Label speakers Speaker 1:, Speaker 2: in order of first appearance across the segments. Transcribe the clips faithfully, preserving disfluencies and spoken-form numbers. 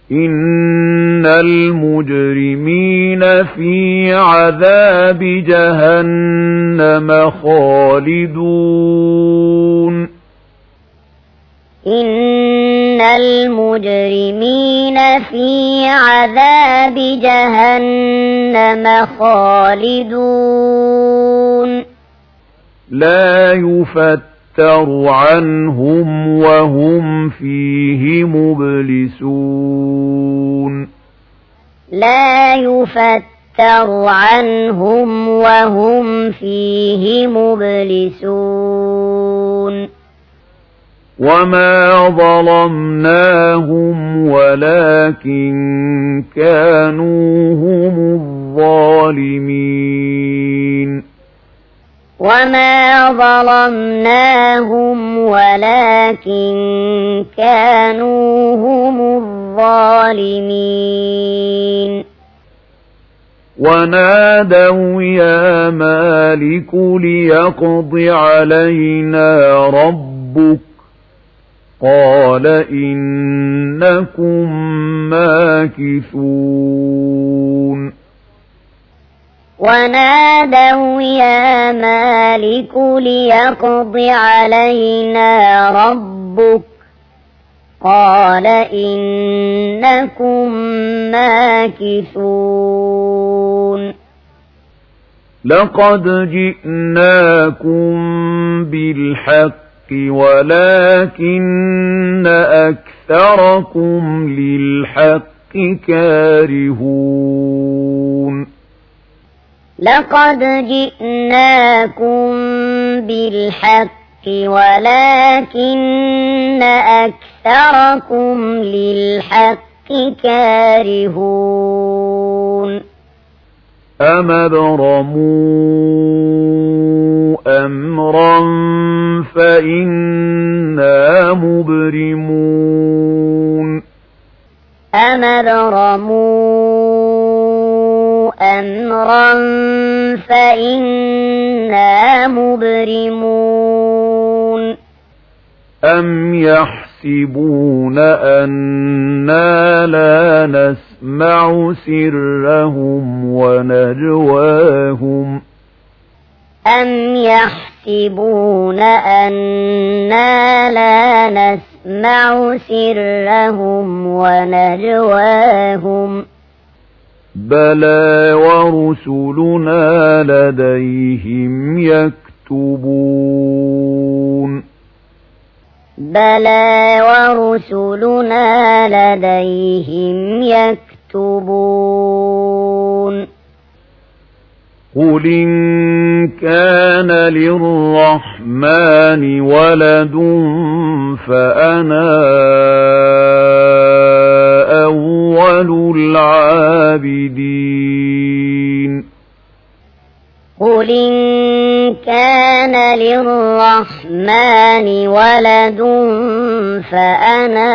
Speaker 1: إن المجرمين في عذاب جهنم خالدون
Speaker 2: إن المجرمين في عذاب جهنم خالدون
Speaker 1: لا يفتر عنهم وهم فيه مبلسون
Speaker 2: لا يفتر عنهم وهم فيه مبلسون
Speaker 1: وما ظلمناهم ولكن كانوا هم الظالمين
Speaker 2: وما ظلمناهم ولكن كانوا هم الظالمين
Speaker 1: ونادوا يا مالك ليقض علينا ربك قال إنكم ماكثون
Speaker 2: ونادوا يا مالك ليقض علينا ربك قال إنكم ماكثون
Speaker 1: لقد جئناكم بالحق ولكن أكثركم للحق كارهون
Speaker 2: لقد جئناكم بالحق ولكن أكثركم للحق كارهون
Speaker 1: أم أبرموا أمرا فإنا مبرمون
Speaker 2: أم أبرموا أمرا فإنا مبرمون
Speaker 1: أم يحسبون أنا لا نسمع سرهم ونجواهم
Speaker 2: أم يحسبون أنا لا نسمع سرهم ونجواهم
Speaker 1: بلى ورسلنا لديهم يكتبون
Speaker 2: بلى ورسلنا لديهم يكتبون
Speaker 1: قل إن كان للرحمن ولد فأنا أول العابدين
Speaker 2: قل إن كان للرحمن ولد فأنا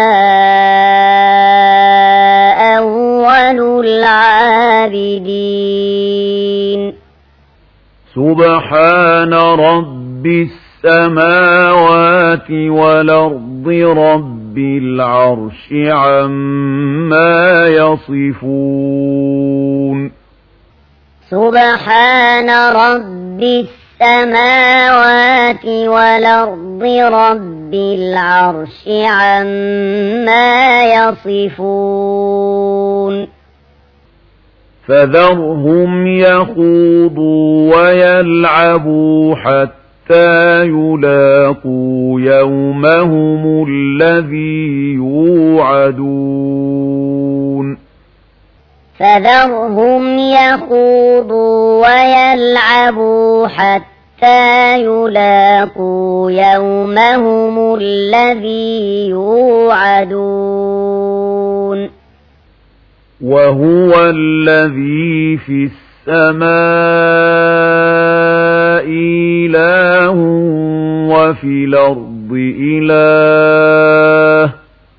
Speaker 2: أول العابدين
Speaker 1: سبحان رب السماوات والأرض رب العرش عما يصفون
Speaker 2: سبحان رب السماوات والأرض رب العرش عما يصفون
Speaker 1: فذرهم يخوضوا ويلعبوا حتى يلاقوا يومهم الذي يوعدون
Speaker 2: فذرهم يخوضوا ويلعبوا حتى يلاقوا يومهم الذي يوعدون
Speaker 1: وهو الذي في السماء إله وفي الأرض إله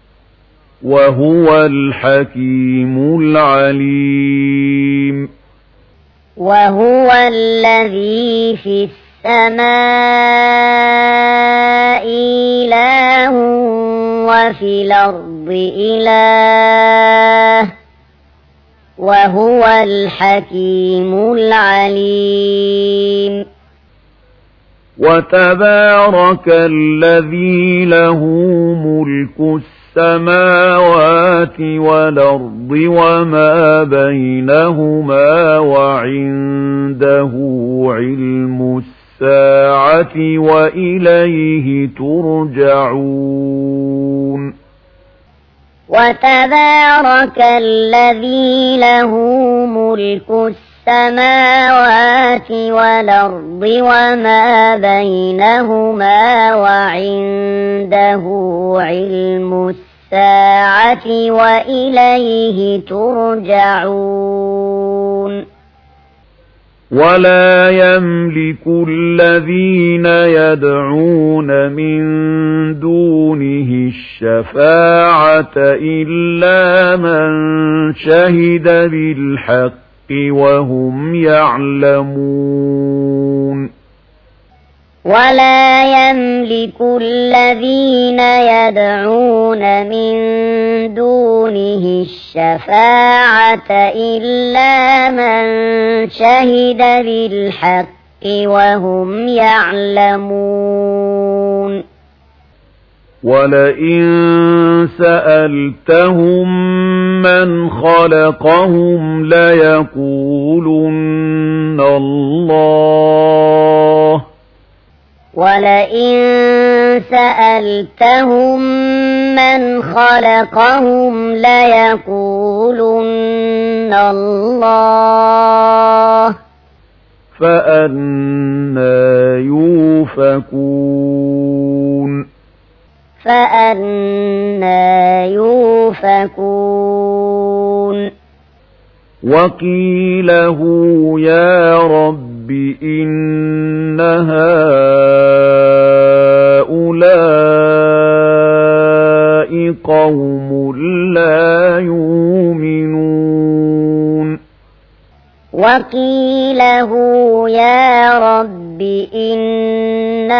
Speaker 1: وهو الحكيم العليم
Speaker 2: وهو الذي في السماء إله وفي الأرض إله وهو الحكيم العليم.
Speaker 1: وتبارك الذي له ملك السماوات والأرض وما بينهما وعنده علم الساعة وإليه ترجعون.
Speaker 2: وتبارك الذي له ملك السماوات والأرض وما بينهما وعنده علم الساعة وإليه ترجعون.
Speaker 1: ولا يملك الذين يدعون من دونه الشفاعة إلا من شهد بالحق وهم يعلمون.
Speaker 2: ولا يملك الذين يدعون من دونه الشفاعة إلا من شهد بالحق وهم يعلمون.
Speaker 1: ولئن سألتهم من خلقهم ليقولن الله.
Speaker 2: ولئن سألتهم من خلقهم ليقولن الله.
Speaker 1: فأنى يؤفكون.
Speaker 2: فأنى يؤفكون.
Speaker 1: وقيله يا رب إن هؤلاء قوم لا يؤمنون.
Speaker 2: وقيله يا رب إن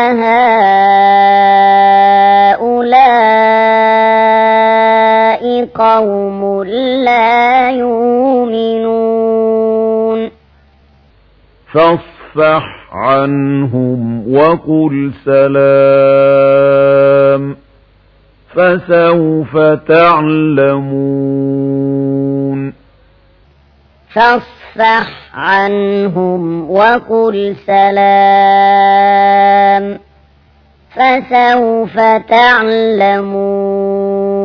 Speaker 2: هؤلاء قوم لا يؤمنون.
Speaker 1: فاصفح عنهم وقل سلام فسوف تعلمون.
Speaker 2: فاصفح عنهم وقل سلام فسوف تعلمون.